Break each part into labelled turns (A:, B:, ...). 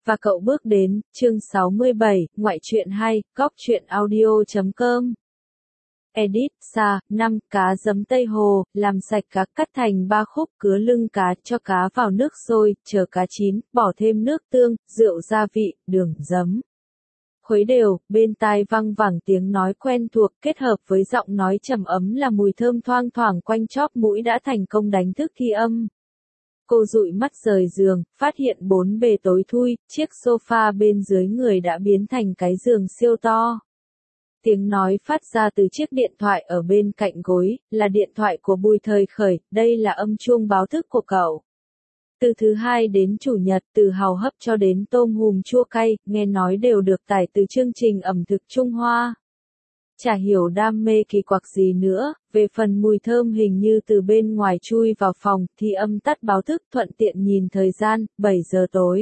A: Và cậu bước đến, chương 67, ngoại truyện 2, góc truyện audio.com. Edit, Sa, 5, cá giấm Tây Hồ, làm sạch cá cắt thành 3 khúc, cứa lưng cá, cho cá vào nước sôi, chờ cá chín, bỏ thêm nước tương, rượu gia vị, đường, giấm. Khuấy đều, bên tai văng vẳng tiếng nói quen thuộc kết hợp với giọng nói trầm ấm là mùi thơm thoang thoảng quanh chóp mũi đã thành công đánh thức Thi Âm. Cô dụi mắt rời giường, phát hiện bốn bề tối thui, chiếc sofa bên dưới người đã biến thành cái giường siêu to. Tiếng nói phát ra từ chiếc điện thoại ở bên cạnh gối, là điện thoại của Bùi Thời Khởi, đây là âm chuông báo thức của cậu. Từ thứ Hai đến Chủ nhật, từ hàu hấp cho đến tôm hùm chua cay, nghe nói đều được tải từ chương trình ẩm thực Trung Hoa. Chả hiểu đam mê kỳ quặc gì nữa, về phần mùi thơm hình như từ bên ngoài chui vào phòng, Thi Âm tắt báo thức thuận tiện nhìn thời gian, 7 giờ tối.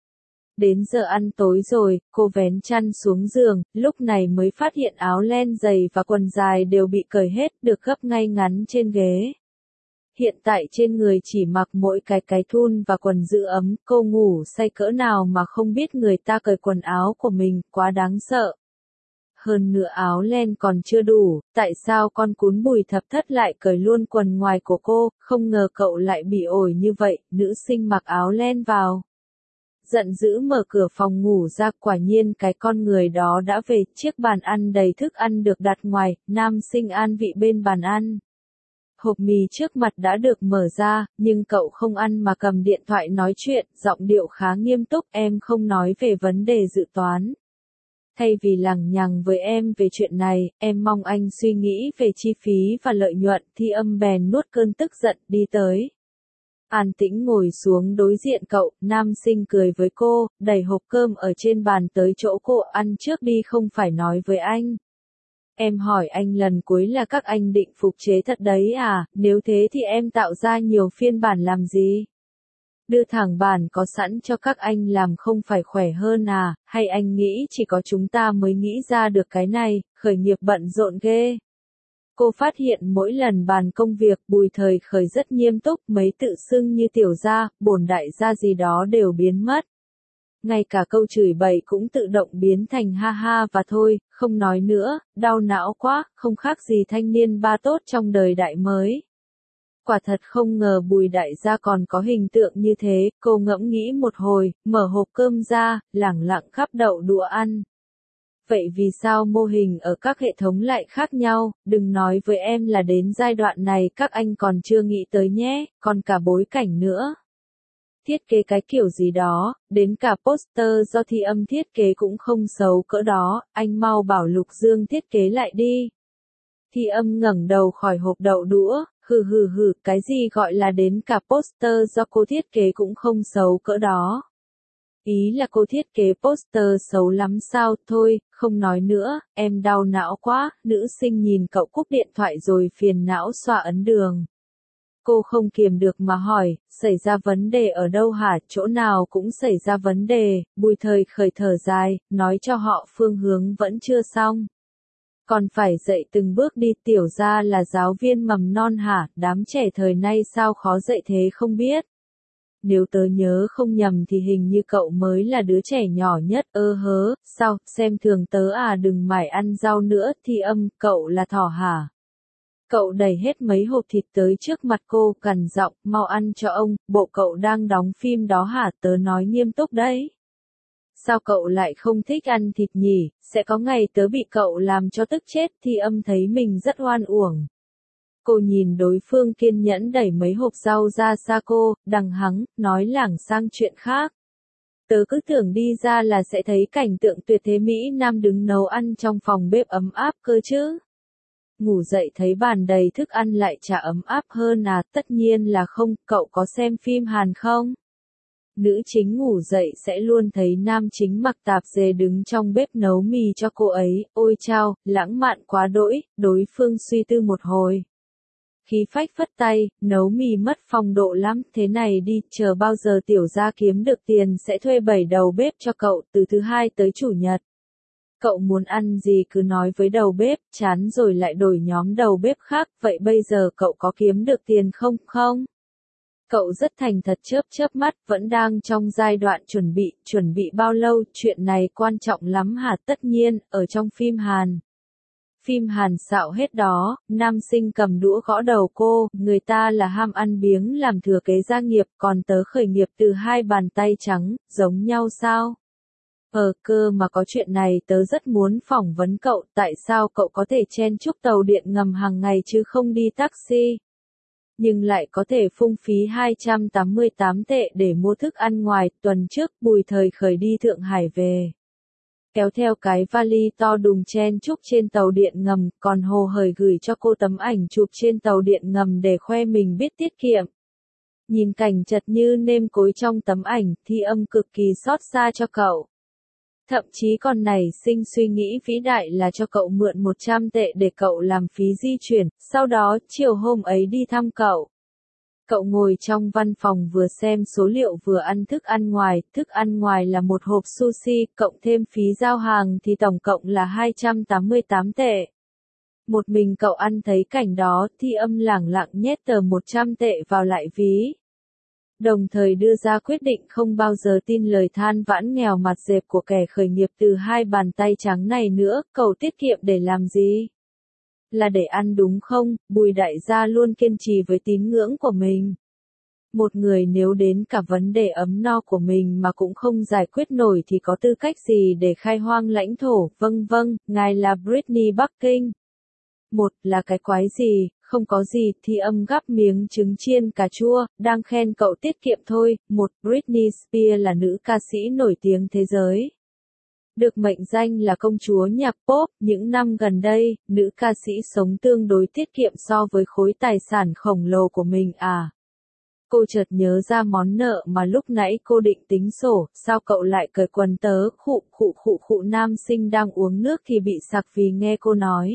A: Đến giờ ăn tối rồi, cô vén chăn xuống giường, lúc này mới phát hiện áo len giày và quần dài đều bị cởi hết, được gấp ngay ngắn trên ghế. Hiện tại trên người chỉ mặc mỗi cái thun và quần giữ ấm, cô ngủ say cỡ nào mà không biết người ta cởi quần áo của mình, quá đáng sợ. Hơn nữa áo len còn chưa đủ, tại sao con cún Bùi Thập Thất lại cởi luôn quần ngoài của cô, không ngờ cậu lại bị ổi như vậy, nữ sinh mặc áo len vào. Giận dữ mở cửa phòng ngủ ra, quả nhiên cái con người đó đã về, chiếc bàn ăn đầy thức ăn được đặt ngoài, nam sinh an vị bên bàn ăn. Hộp mì trước mặt đã được mở ra, nhưng cậu không ăn mà cầm điện thoại nói chuyện, giọng điệu khá nghiêm túc, em không nói về vấn đề dự toán. Thay vì lằng nhằng với em về chuyện này, em mong anh suy nghĩ về chi phí và lợi nhuận. Thi Âm bèn nuốt cơn tức giận đi tới. An tĩnh ngồi xuống đối diện cậu, nam sinh cười với cô, đẩy hộp cơm ở trên bàn tới chỗ cô, ăn trước đi không phải nói với anh. Em hỏi anh lần cuối là các anh định phục chế thật đấy à, nếu thế thì em tạo ra nhiều phiên bản làm gì? Đưa thẳng bản có sẵn cho các anh làm không phải khỏe hơn à, hay anh nghĩ chỉ có chúng ta mới nghĩ ra được cái này, khởi nghiệp bận rộn ghê. Cô phát hiện mỗi lần bàn công việc Bùi Thời Khởi rất nghiêm túc, mấy tự xưng như tiểu gia, bổn đại gia gì đó đều biến mất. Ngay cả câu chửi bậy cũng tự động biến thành ha ha và thôi, không nói nữa, đau não quá, không khác gì thanh niên ba tốt trong đời đại mới. Quả thật không ngờ Bùi đại gia còn có hình tượng như thế, cô ngẫm nghĩ một hồi, mở hộp cơm ra, lẳng lặng khắp đậu đũa ăn. Vậy vì sao mô hình ở các hệ thống lại khác nhau, đừng nói với em là đến giai đoạn này các anh còn chưa nghĩ tới nhé, còn cả bối cảnh nữa. Thiết kế cái kiểu gì đó, đến cả poster do Thi Âm thiết kế cũng không xấu cỡ đó, anh mau bảo Lục Dương thiết kế lại đi. Thi Âm ngẩng đầu khỏi hộp đậu đũa, hừ, cái gì gọi là đến cả poster do cô thiết kế cũng không xấu cỡ đó. Ý là cô thiết kế poster xấu lắm sao, thôi, không nói nữa, em đau não quá, nữ sinh nhìn cậu cúp điện thoại rồi phiền não xoa ấn đường. Cô không kiềm được mà hỏi, xảy ra vấn đề ở đâu hả, chỗ nào cũng xảy ra vấn đề, Bùi Thời Khởi thở dài, nói cho họ phương hướng vẫn chưa xong. Còn phải dạy từng bước đi, tiểu ra là giáo viên mầm non hả, đám trẻ thời nay sao khó dạy thế không biết. Nếu tớ nhớ không nhầm thì hình như cậu mới là đứa trẻ nhỏ nhất, sao, xem thường tớ à, đừng mải ăn rau nữa. Thi Âm, cậu là thỏ hả? Cậu đẩy hết mấy hộp thịt tới trước mặt cô, gằn giọng, mau ăn cho ông, bộ cậu đang đóng phim đó hả, tớ nói nghiêm túc đấy. Sao cậu lại không thích ăn thịt nhỉ, sẽ có ngày tớ bị cậu làm cho tức chết. Thi Âm thấy mình rất oan uổng. Cô nhìn đối phương kiên nhẫn đẩy mấy hộp rau ra xa cô, đằng hắng, nói lảng sang chuyện khác. Tớ cứ tưởng đi ra là sẽ thấy cảnh tượng tuyệt thế Mỹ Nam đứng nấu ăn trong phòng bếp ấm áp cơ chứ. Ngủ dậy thấy bàn đầy thức ăn lại chả ấm áp hơn à, tất nhiên là không, cậu có xem phim Hàn không? Nữ chính ngủ dậy sẽ luôn thấy nam chính mặc tạp dề đứng trong bếp nấu mì cho cô ấy, ôi chao, lãng mạn quá đỗi, đối phương suy tư một hồi. Khí phách phất tay, nấu mì mất phong độ lắm, thế này đi, chờ bao giờ tiểu gia kiếm được tiền sẽ thuê 7 đầu bếp cho cậu, từ thứ Hai tới Chủ nhật. Cậu muốn ăn gì cứ nói với đầu bếp, chán rồi lại đổi nhóm đầu bếp khác, vậy bây giờ cậu có kiếm được tiền không? Cậu rất thành thật chớp chớp mắt, vẫn đang trong giai đoạn chuẩn bị bao lâu, chuyện này quan trọng lắm hả? Tất nhiên, ở trong phim Hàn. Phim Hàn xạo hết đó, nam sinh cầm đũa gõ đầu cô, người ta là ham ăn biếng làm thừa kế gia nghiệp, còn tớ khởi nghiệp từ 2 bàn tay trắng, giống nhau sao? Cơ mà có chuyện này tớ rất muốn phỏng vấn cậu, tại sao cậu có thể chen chúc tàu điện ngầm hàng ngày chứ không đi taxi? Nhưng lại có thể phung phí 288 tệ để mua thức ăn ngoài. Tuần trước, Bùi Thời Khởi đi Thượng Hải về. Kéo theo cái vali to đùng chen chúc trên tàu điện ngầm, còn hồ hởi gửi cho cô tấm ảnh chụp trên tàu điện ngầm để khoe mình biết tiết kiệm. Nhìn cảnh chật như nêm cối trong tấm ảnh, Thi Âm cực kỳ xót xa cho cậu. Thậm chí còn nảy sinh suy nghĩ vĩ đại là cho cậu mượn 100 tệ để cậu làm phí di chuyển, sau đó chiều hôm ấy đi thăm cậu. Cậu ngồi trong văn phòng vừa xem số liệu vừa ăn thức ăn ngoài là một hộp sushi, cộng thêm phí giao hàng thì tổng cộng là 288 tệ. Một mình cậu ăn thấy cảnh đó, Thi Âm lẳng lặng nhét tờ 100 tệ vào lại ví. Đồng thời đưa ra quyết định không bao giờ tin lời than vãn nghèo mặt dẹp của kẻ khởi nghiệp từ 2 bàn tay trắng này nữa. Cậu tiết kiệm để làm gì? Là để ăn đúng không? Bùi đại gia luôn kiên trì với tín ngưỡng của mình. Một người nếu đến cả vấn đề ấm no của mình mà cũng không giải quyết nổi thì có tư cách gì để khai hoang lãnh thổ? Vâng, ngài là Britney Bắc Kinh. Một là cái quái gì, không có gì, Thi Âm gắp miếng trứng chiên cà chua, đang khen cậu tiết kiệm thôi. Một, Britney Spears là nữ ca sĩ nổi tiếng thế giới. Được mệnh danh là công chúa nhạc pop, những năm gần đây, nữ ca sĩ sống tương đối tiết kiệm so với khối tài sản khổng lồ của mình à. Cô chợt nhớ ra món nợ mà lúc nãy cô định tính sổ, sao cậu lại cởi quần tớ? Khụ nam sinh đang uống nước thì bị sặc vì nghe cô nói.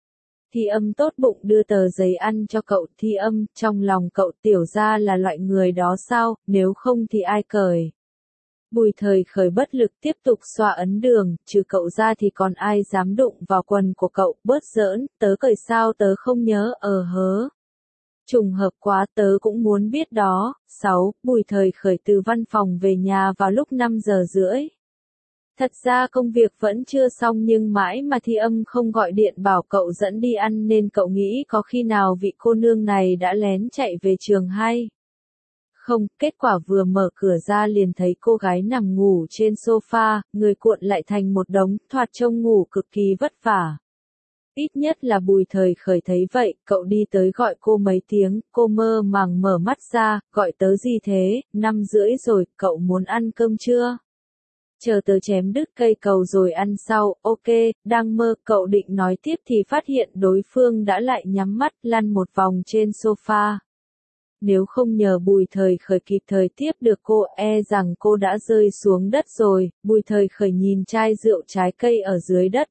A: Thi Âm tốt bụng đưa tờ giấy ăn cho cậu. Thi Âm, trong lòng cậu tiểu ra là loại người đó sao, nếu không thì ai cởi? Bùi Thời Khởi bất lực tiếp tục xoa ấn đường, trừ cậu ra thì còn ai dám đụng vào quần của cậu? Bớt giỡn, tớ cởi sao tớ không nhớ? Hớ. Trùng hợp quá, tớ cũng muốn biết đó. 6. Bùi Thời Khởi từ văn phòng về nhà vào lúc 5 giờ rưỡi. Thật ra công việc vẫn chưa xong nhưng mãi mà Thi Âm không gọi điện bảo cậu dẫn đi ăn nên cậu nghĩ có khi nào vị cô nương này đã lén chạy về trường hay? Không, kết quả vừa mở cửa ra liền thấy cô gái nằm ngủ trên sofa, người cuộn lại thành một đống, thoạt trông ngủ cực kỳ vất vả. Ít nhất là Bùi Thời Khởi thấy vậy, cậu đi tới gọi cô mấy tiếng, cô mơ màng mở mắt ra, gọi tớ gì thế? 5 rưỡi rồi, cậu muốn ăn cơm chưa? Chờ tớ chém đứt cây cầu rồi ăn sau. Ok, đang mơ, cậu định nói tiếp thì phát hiện đối phương đã lại nhắm mắt lăn một vòng trên sofa. Nếu không nhờ Bùi Thời Khởi kịp thời tiếp được cô, rằng cô đã rơi xuống đất rồi. Bùi Thời Khởi nhìn chai rượu trái cây ở dưới đất,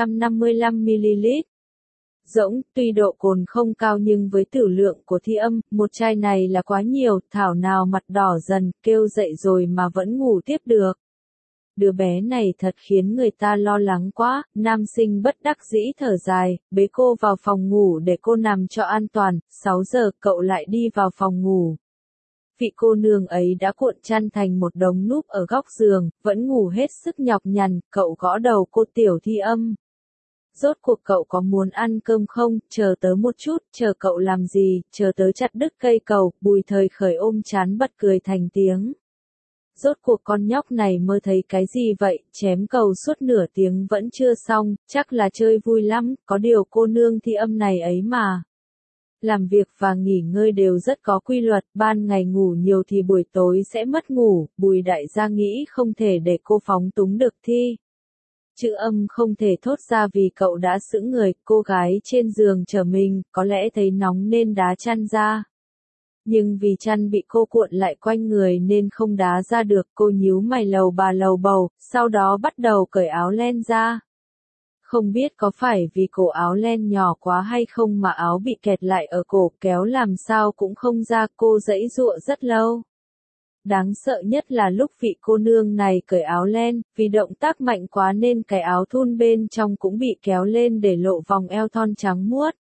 A: 355ml. Rỗng, tuy độ cồn không cao nhưng với tử lượng của Thi Âm, một chai này là quá nhiều, thảo nào mặt đỏ dần, kêu dậy rồi mà vẫn ngủ tiếp được. Đứa bé này thật khiến người ta lo lắng quá. Nam sinh bất đắc dĩ thở dài, bế cô vào phòng ngủ để cô nằm cho an toàn. 6 giờ cậu lại đi vào phòng ngủ. Vị cô nương ấy đã cuộn chăn thành một đống núp ở góc giường, vẫn ngủ hết sức nhọc nhằn. Cậu gõ đầu cô. Tiểu Thi Âm, rốt cuộc cậu có muốn ăn cơm không? Chờ tớ một chút. Chờ cậu làm gì? Chờ tớ chặt đứt cây cầu. Bùi Thời Khởi ôm trán bật cười thành tiếng. Rốt cuộc con nhóc này mơ thấy cái gì vậy? Chém cầu suốt nửa tiếng vẫn chưa xong, chắc là chơi vui lắm. Có điều cô nương Thi Âm này ấy mà, làm việc và nghỉ ngơi đều rất có quy luật, ban ngày ngủ nhiều thì buổi tối sẽ mất ngủ. Bùi đại gia nghĩ không thể để cô phóng túng được chữ âm không thể thốt ra vì cậu đã sững người. Cô gái trên giường chờ mình, có lẽ thấy nóng nên đá chăn ra. Nhưng vì chăn bị cô cuộn lại quanh người nên không đá ra được. Cô nhíu mày lầu bà lầu bầu, sau đó bắt đầu cởi áo len ra. Không biết có phải vì cổ áo len nhỏ quá hay không mà áo bị kẹt lại ở cổ, kéo làm sao cũng không ra. Cô giãy giụa rất lâu. Đáng sợ nhất là lúc vị cô nương này cởi áo len, vì động tác mạnh quá nên cái áo thun bên trong cũng bị kéo lên để lộ vòng eo thon trắng muốt.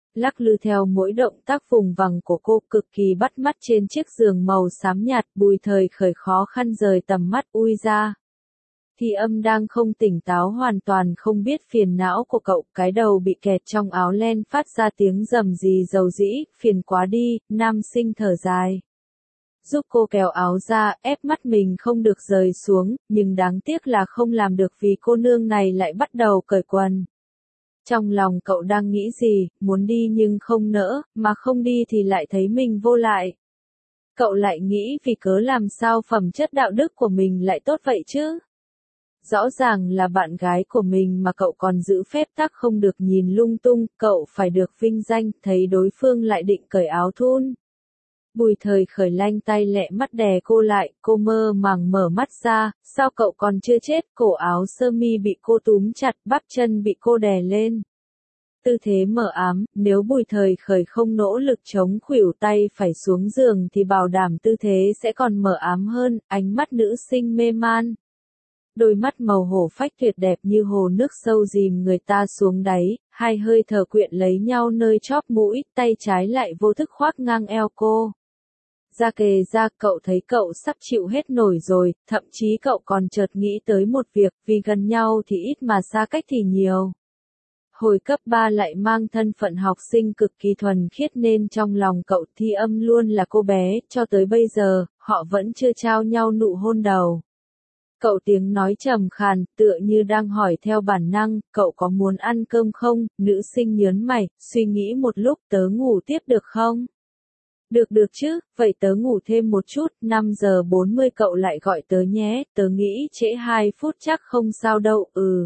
A: lắc lư theo mỗi động tác vùng vằng của cô cực kỳ bắt mắt trên chiếc giường màu xám nhạt. Bùi Thời Khởi khó khăn rời tầm mắt ui ra. Thi Âm đang không tỉnh táo, hoàn toàn không biết phiền não của cậu, cái đầu bị kẹt trong áo len phát ra tiếng rầm rì dầu dĩ, phiền quá đi. Nam Sinh thở dài, giúp cô kéo áo ra, ép mắt mình không được rời xuống, nhưng đáng tiếc là không làm được vì cô nương này lại bắt đầu cởi quần. Trong lòng cậu đang nghĩ gì, muốn đi nhưng không nỡ, mà không đi thì lại thấy mình vô lại. Cậu lại nghĩ vì cớ làm sao phẩm chất đạo đức của mình lại tốt vậy chứ? Rõ ràng là bạn gái của mình mà cậu còn giữ phép tắc không được nhìn lung tung, cậu phải được vinh danh, thấy đối phương lại định cởi áo thun. Bùi Thời Khởi lanh tay lẹ mắt đè cô lại, cô mơ màng mở mắt ra, sao cậu còn chưa chết? Cổ áo sơ mi bị cô túm chặt, bắp chân bị cô đè lên. Tư thế mờ ám, nếu Bùi Thời Khởi không nỗ lực chống khuỷu tay phải xuống giường thì bảo đảm tư thế sẽ còn mờ ám hơn. Ánh mắt nữ sinh mê man. Đôi mắt màu hổ phách tuyệt đẹp như hồ nước sâu dìm người ta xuống đáy, hai hơi thở quyện lấy nhau nơi chóp mũi, tay trái lại vô thức khoác ngang eo cô. Ra kề ra, cậu thấy cậu sắp chịu hết nổi rồi, thậm chí cậu còn chợt nghĩ tới một việc, vì gần nhau thì ít mà xa cách thì nhiều. Hồi cấp 3 lại mang thân phận học sinh cực kỳ thuần khiết nên trong lòng cậu Thi Âm luôn là cô bé, cho tới bây giờ, họ vẫn chưa trao nhau nụ hôn đầu. Cậu tiếng nói trầm khàn, tựa như đang hỏi theo bản năng, cậu có muốn ăn cơm không? Nữ sinh nhớn mày, suy nghĩ một lúc, tớ ngủ tiếp được không? Được chứ, vậy tớ ngủ thêm một chút, 5 giờ 40 cậu lại gọi tớ nhé, tớ nghĩ trễ 2 phút chắc không sao đâu,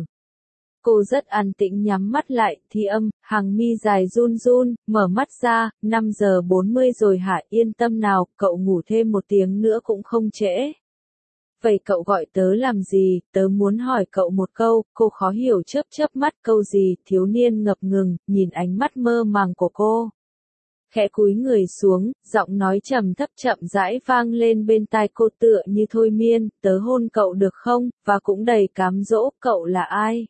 A: Cô rất an tĩnh nhắm mắt lại, Thi Âm, hàng mi dài run run, mở mắt ra, 5 giờ 40 rồi hả? Yên tâm nào, cậu ngủ thêm một tiếng nữa cũng không trễ. Vậy cậu gọi tớ làm gì? Tớ muốn hỏi cậu một câu. Cô khó hiểu chớp mắt, câu gì? Thiếu niên ngập ngừng, nhìn ánh mắt mơ màng của cô. Khẽ cúi người xuống, giọng nói trầm thấp chậm rãi vang lên bên tai cô tựa như thôi miên, tớ hôn cậu được không? Và cũng đầy cám dỗ, cậu là ai?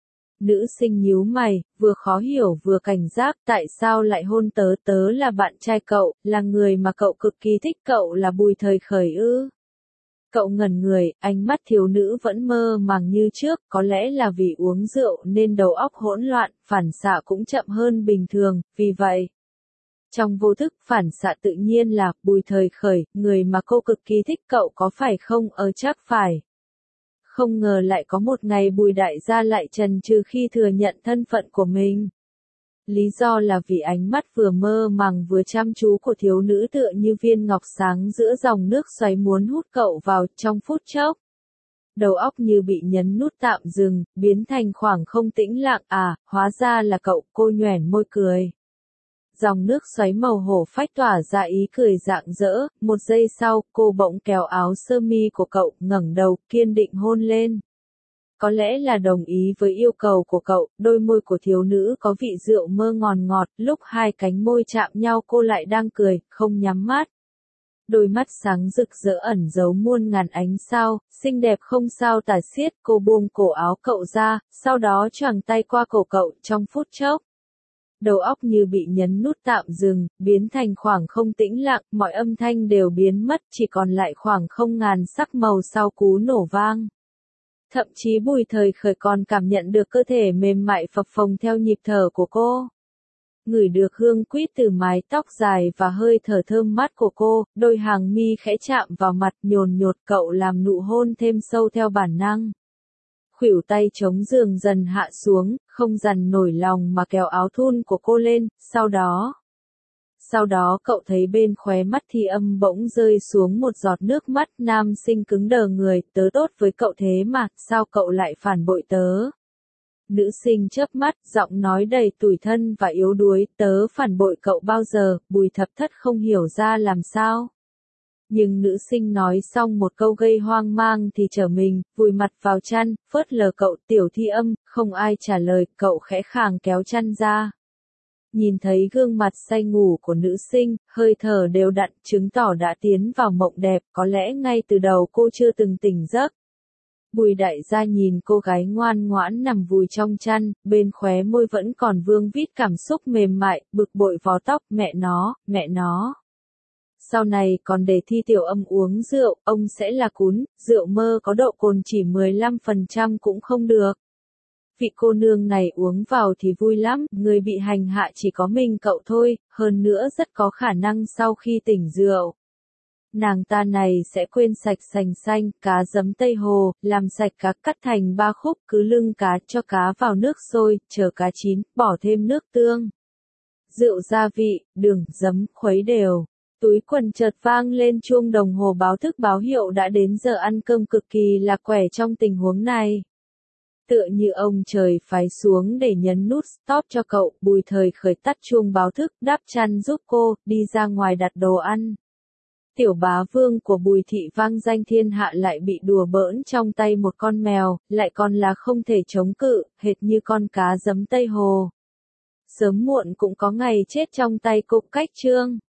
A: Nữ sinh nhíu mày, vừa khó hiểu vừa cảnh giác, tại sao lại hôn tớ? Tớ là bạn trai cậu, là người mà cậu cực kỳ thích, cậu là Bùi Thời Khởi ư? Cậu ngẩn người, ánh mắt thiếu nữ vẫn mơ màng như trước, có lẽ là vì uống rượu nên đầu óc hỗn loạn, phản xạ cũng chậm hơn bình thường, vì vậy. Trong vô thức, phản xạ tự nhiên là, Bùi Thời Khởi, người mà cô cực kỳ thích, cậu có phải không? Chắc phải. Không ngờ lại có một ngày Bùi đại gia lại chần chừ khi thừa nhận thân phận của mình. Lý do là vì ánh mắt vừa mơ màng vừa chăm chú của thiếu nữ tựa như viên ngọc sáng giữa dòng nước xoáy muốn hút cậu vào trong phút chốc. Đầu óc như bị nhấn nút tạm dừng, biến thành khoảng không tĩnh lặng, hóa ra là cậu, cô nhoẻn môi cười. Dòng nước xoáy màu hổ phách tỏa ra ý cười rạng rỡ, một giây sau, cô bỗng kéo áo sơ mi của cậu, ngẩng đầu, kiên định hôn lên. Có lẽ là đồng ý với yêu cầu của cậu, đôi môi của thiếu nữ có vị rượu mơ ngọt, lúc hai cánh môi chạm nhau cô lại đang cười, không nhắm mắt. Đôi mắt sáng rực rỡ ẩn giấu muôn ngàn ánh sao, xinh đẹp không sao tả xiết, cô buông cổ áo cậu ra, sau đó choàng tay qua cổ cậu trong phút chốc. Đầu óc như bị nhấn nút tạm dừng, biến thành khoảng không tĩnh lặng, mọi âm thanh đều biến mất, chỉ còn lại khoảng không ngàn sắc màu sau cú nổ vang. Thậm chí Bùi Thời Khởi còn cảm nhận được cơ thể mềm mại phập phồng theo nhịp thở của cô. Ngửi được hương quýt từ mái tóc dài và hơi thở thơm mát của cô, đôi hàng mi khẽ chạm vào mặt nhồn nhột, cậu làm nụ hôn thêm sâu theo bản năng. Khuỷu tay chống giường dần hạ xuống, không dằn nổi lòng mà kéo áo thun của cô lên, sau đó cậu thấy bên khóe mắt Thi Âm bỗng rơi xuống một giọt nước mắt. Nam sinh cứng đờ người, tớ tốt với cậu thế mà, sao cậu lại phản bội tớ? Nữ sinh chớp mắt, giọng nói đầy tủi thân và yếu đuối, tớ phản bội cậu bao giờ? Bùi Thập Thất không hiểu ra làm sao. Nhưng nữ sinh nói xong một câu gây hoang mang thì trở mình, vùi mặt vào chăn, phớt lờ cậu. Tiểu Thi Âm, không ai trả lời, cậu khẽ khàng kéo chăn ra. Nhìn thấy gương mặt say ngủ của nữ sinh, hơi thở đều đặn, chứng tỏ đã tiến vào mộng đẹp, có lẽ ngay từ đầu cô chưa từng tỉnh giấc. Bùi đại gia nhìn cô gái ngoan ngoãn nằm vùi trong chăn, bên khóe môi vẫn còn vương vít cảm xúc mềm mại, bực bội vò tóc, mẹ nó. Sau này còn để Thi Tiểu Âm uống rượu, ông sẽ là cún, rượu mơ có độ cồn chỉ 15% cũng không được. Vị cô nương này uống vào thì vui lắm, người bị hành hạ chỉ có mình cậu thôi, hơn nữa rất có khả năng sau khi tỉnh rượu. Nàng ta này sẽ quên sạch sành xanh, cá giấm Tây Hồ, làm sạch cá cắt thành 3 khúc, cứ lưng cá cho cá vào nước sôi, chờ cá chín, bỏ thêm nước tương, rượu gia vị, đường, giấm, khuấy đều. Túi quần chợt vang lên chuông đồng hồ báo thức báo hiệu đã đến giờ ăn cơm, cực kỳ lạc quẻ trong tình huống này. Tựa như ông trời phái xuống để nhấn nút stop cho cậu, Bùi Thời khởi tắt chuông báo thức, đắp chăn giúp cô, đi ra ngoài đặt đồ ăn. Tiểu bá vương của Bùi thị vang danh thiên hạ lại bị đùa bỡn trong tay một con mèo, lại còn là không thể chống cự, hệt như con cá giấm Tây Hồ. Sớm muộn cũng có ngày chết trong tay cục cách trương.